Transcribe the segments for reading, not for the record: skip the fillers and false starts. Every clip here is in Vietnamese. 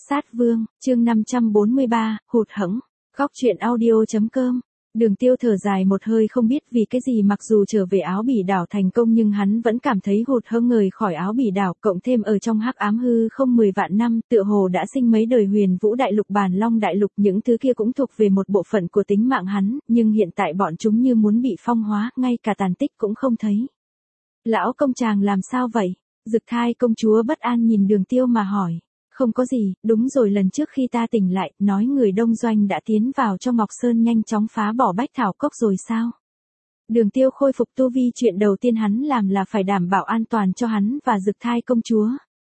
Sát Vương, chương 543, hụt hẫng. Góc truyện audio.com. Đường Tiêu thở dài một hơi không biết vì cái gì, mặc dù trở về Áo Bỉ đảo thành công nhưng hắn vẫn cảm thấy hụt hẫng người khỏi Áo Bỉ đảo, cộng thêm ở trong hắc ám hư không 10 vạn năm, tựa hồ đã sinh mấy đời Huyền Vũ đại lục, Bàn Long đại lục, những thứ kia cũng thuộc về một bộ phận của tính mạng hắn, nhưng hiện tại bọn chúng như muốn bị phong hóa, ngay cả tàn tích cũng không thấy. Lão công chàng làm sao vậy? Dực Thai công chúa bất an nhìn Đường Tiêu mà hỏi. Không có gì, đúng rồi, lần trước khi ta tỉnh lại, nói người Đông Doanh đã tiến vào trong Ngọc Sơn nhanh chóng phá bỏ Bách Thảo Cốc rồi sao? Đường Tiêu khôi phục tu vi, chuyện đầu tiên hắn làm là phải đảm bảo an toàn cho hắn và Dực Thai công chúa.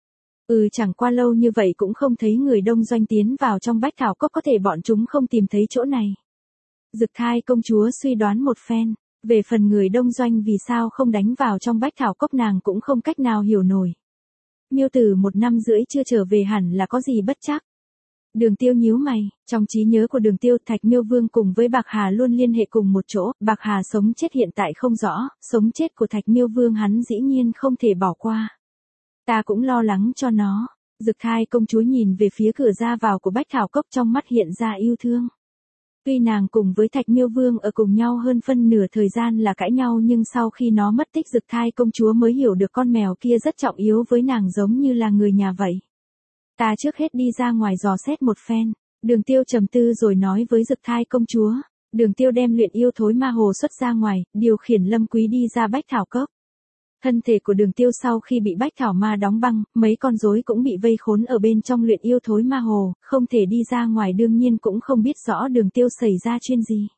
Chẳng qua lâu như vậy cũng không thấy người Đông Doanh tiến vào trong Bách Thảo Cốc, có thể bọn chúng không tìm thấy chỗ này. Dực Thai công chúa suy đoán một phen, về phần người Đông Doanh vì sao không đánh vào trong Bách Thảo Cốc nàng cũng không cách nào hiểu nổi. Miêu Tử 1 năm rưỡi chưa trở về hẳn là có gì bất trắc. Đường Tiêu nhíu mày, trong trí nhớ của Đường Tiêu, Thạch Miêu Vương cùng với Bạc Hà luôn liên hệ cùng một chỗ, Bạc Hà sống chết hiện tại không rõ, sống chết của Thạch Miêu Vương hắn dĩ nhiên không thể bỏ qua. Ta cũng lo lắng cho nó. Dực Thai công chúa nhìn về phía cửa ra vào của Bách Thảo Cốc, trong mắt hiện ra yêu thương. Tuy nàng cùng với Thạch Miêu Vương ở cùng nhau hơn phân nửa thời gian là cãi nhau, nhưng sau khi nó mất tích, Dực Thai công chúa mới hiểu được con mèo kia rất trọng yếu với nàng, giống như là người nhà vậy. Ta trước hết đi ra ngoài dò xét một phen. Đường Tiêu trầm tư rồi nói với Dực Thai công chúa. Đường Tiêu đem luyện yêu thối ma hồ xuất ra ngoài, điều khiển Lâm Quý đi ra Bách Thảo Cốc. Thân thể của Đường Tiêu sau khi bị Bách Thảo Ma đóng băng, mấy con rối cũng bị vây khốn ở bên trong luyện yêu thối ma hồ, không thể đi ra ngoài, đương nhiên cũng không biết rõ Đường Tiêu xảy ra chuyện gì.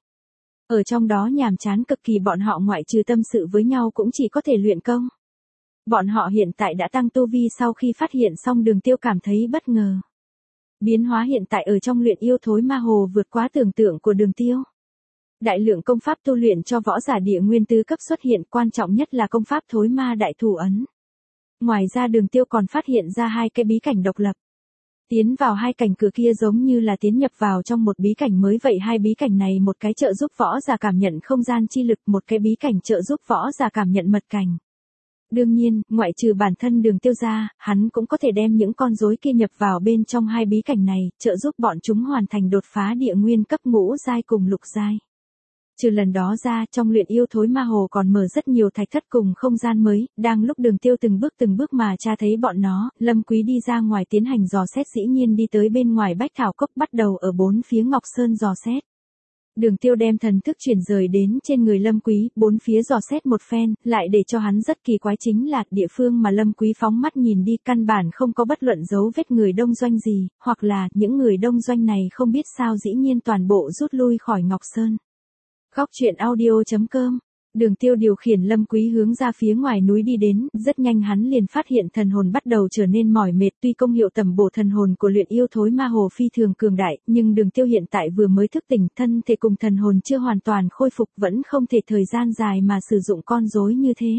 Ở trong đó nhàm chán cực kỳ, bọn họ ngoại trừ tâm sự với nhau cũng chỉ có thể luyện công. Bọn họ hiện tại đã tăng tu vi, sau khi phát hiện xong Đường Tiêu cảm thấy bất ngờ. Biến hóa hiện tại ở trong luyện yêu thối ma hồ vượt quá tưởng tượng của Đường Tiêu. Đại lượng công pháp tu luyện cho võ giả địa nguyên tứ cấp xuất hiện, quan trọng nhất là công pháp thối ma đại thủ ấn. Ngoài ra Đường Tiêu còn phát hiện ra 2 cái bí cảnh độc lập. Tiến vào 2 cảnh cửa kia giống như là tiến nhập vào trong một bí cảnh mới vậy, 2 bí cảnh này một cái trợ giúp võ giả cảm nhận không gian chi lực, một cái bí cảnh trợ giúp võ giả cảm nhận mật cảnh. Đương nhiên, ngoại trừ bản thân Đường Tiêu ra, hắn cũng có thể đem những con rối kia nhập vào bên trong 2 bí cảnh này, trợ giúp bọn chúng hoàn thành đột phá địa nguyên cấp ngũ giai cùng lục giai. Trừ lần đó ra, trong luyện yêu thối ma hồ còn mở rất nhiều thạch thất cùng không gian mới, đang lúc Đường Tiêu từng bước mà tra thấy bọn nó, Lâm Quý đi ra ngoài tiến hành dò xét, dĩ nhiên đi tới bên ngoài Bách Thảo Cốc, bắt đầu ở 4 phía Ngọc Sơn dò xét. Đường Tiêu đem thần thức chuyển rời đến trên người Lâm Quý, 4 phía dò xét một phen, lại để cho hắn rất kỳ quái chính là địa phương mà Lâm Quý phóng mắt nhìn đi căn bản không có bất luận dấu vết người Đông Doanh gì, hoặc là những người Đông Doanh này không biết sao dĩ nhiên toàn bộ rút lui khỏi Ngọc Sơn. Góc truyện audio.com. Đường Tiêu điều khiển Lâm Quý hướng ra phía ngoài núi đi đến, rất nhanh hắn liền phát hiện thần hồn bắt đầu trở nên mỏi mệt, tuy công hiệu tầm bổ thần hồn của luyện yêu thối ma hồ phi thường cường đại, nhưng Đường Tiêu hiện tại vừa mới thức tỉnh, thân thể cùng thần hồn chưa hoàn toàn khôi phục, vẫn không thể thời gian dài mà sử dụng con rối như thế.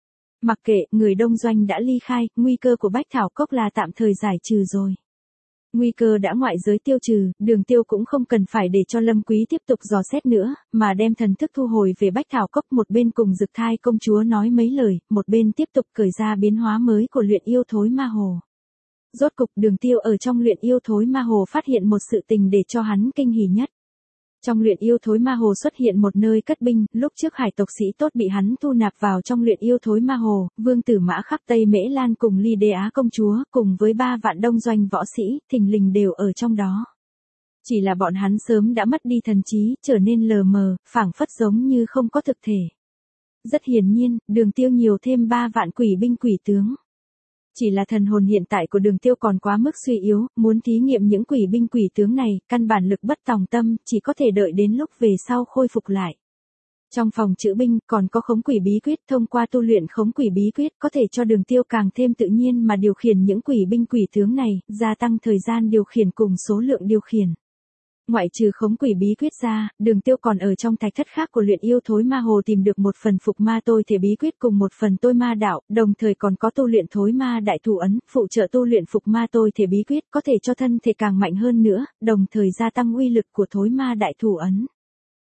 Mặc kệ, người Đông Doanh đã ly khai, nguy cơ của Bách Thảo Cốc là tạm thời giải trừ rồi. Nguy cơ đã ngoại giới tiêu trừ, Đường Tiêu cũng không cần phải để cho Lâm Quý tiếp tục dò xét nữa, mà đem thần thức thu hồi về Bách Thảo Cốc, một bên cùng Dực Thai công chúa nói mấy lời, một bên tiếp tục cởi ra biến hóa mới của luyện yêu thối ma hồ. Rốt cục Đường Tiêu ở trong luyện yêu thối ma hồ phát hiện một sự tình để cho hắn kinh hỉ nhất. Trong luyện yêu thối ma hồ xuất hiện một nơi cất binh, lúc trước hải tộc sĩ tốt bị hắn thu nạp vào trong luyện yêu thối ma hồ, Vương Tử Mã khắp Tây Mễ Lan cùng Ly Đế Á công chúa, cùng với 3 vạn Đông Doanh võ sĩ, thình lình đều ở trong đó. Chỉ là bọn hắn sớm đã mất đi thần trí, trở nên lờ mờ, phảng phất giống như không có thực thể. Rất hiển nhiên, Đường Tiêu nhiều thêm 3 vạn quỷ binh quỷ tướng. Chỉ là thần hồn hiện tại của Đường Tiêu còn quá mức suy yếu, muốn thí nghiệm những quỷ binh quỷ tướng này, căn bản lực bất tòng tâm, chỉ có thể đợi đến lúc về sau khôi phục lại. Trong phòng chữ binh, còn có khống quỷ bí quyết, thông qua tu luyện khống quỷ bí quyết, có thể cho Đường Tiêu càng thêm tự nhiên mà điều khiển những quỷ binh quỷ tướng này, gia tăng thời gian điều khiển cùng số lượng điều khiển. Ngoại trừ khống quỷ bí quyết ra, Đường Tiêu còn ở trong thạch thất khác của luyện yêu thối ma hồ tìm được một phần phục ma tôi thể bí quyết cùng một phần tôi ma đạo, đồng thời còn có tu luyện thối ma đại thủ ấn, phụ trợ tu luyện phục ma tôi thể bí quyết, có thể cho thân thể càng mạnh hơn nữa, đồng thời gia tăng uy lực của thối ma đại thủ ấn.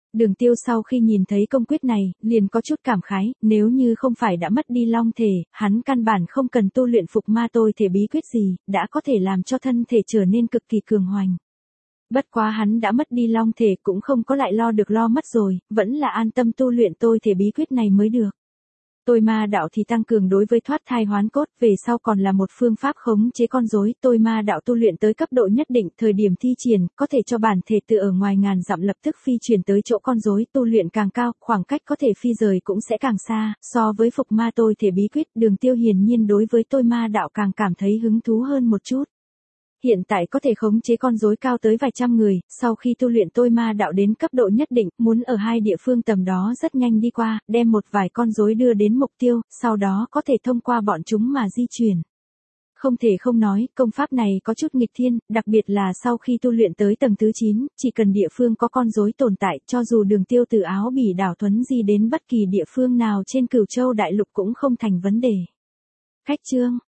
Đường Tiêu sau khi nhìn thấy công quyết này, liền có chút cảm khái, nếu như không phải đã mất đi long thể, hắn căn bản không cần tu luyện phục ma tôi thể bí quyết gì, đã có thể làm cho thân thể trở nên cực kỳ cường hoành. Bất quá hắn đã mất đi long thể cũng không có lại lo được lo mất rồi, vẫn là an tâm tu luyện tôi thể bí quyết này mới được. Tôi ma đạo thì tăng cường đối với thoát thai hoán cốt, về sau còn là một phương pháp khống chế con rối. Tôi ma đạo tu luyện tới cấp độ nhất định, thời điểm thi triển, có thể cho bản thể từ ở ngoài ngàn dặm lập tức phi chuyển tới chỗ con rối. Tu luyện càng cao, khoảng cách có thể phi rời cũng sẽ càng xa. So với phục ma tôi thể bí quyết, Đường Tiêu hiển nhiên đối với tôi ma đạo càng cảm thấy hứng thú hơn một chút. Hiện tại có thể khống chế con rối cao tới vài trăm người, sau khi tu luyện tôi ma đạo đến cấp độ nhất định, muốn ở hai địa phương tầm đó rất nhanh đi qua, đem một vài con rối đưa đến mục tiêu, sau đó có thể thông qua bọn chúng mà di chuyển. Không thể không nói, công pháp này có chút nghịch thiên, đặc biệt là sau khi tu luyện tới tầng thứ 9, chỉ cần địa phương có con rối tồn tại, cho dù Đường Tiêu từ Áo Bỉ đảo thuấn di đến bất kỳ địa phương nào trên Cửu Châu đại lục cũng không thành vấn đề. Khách chương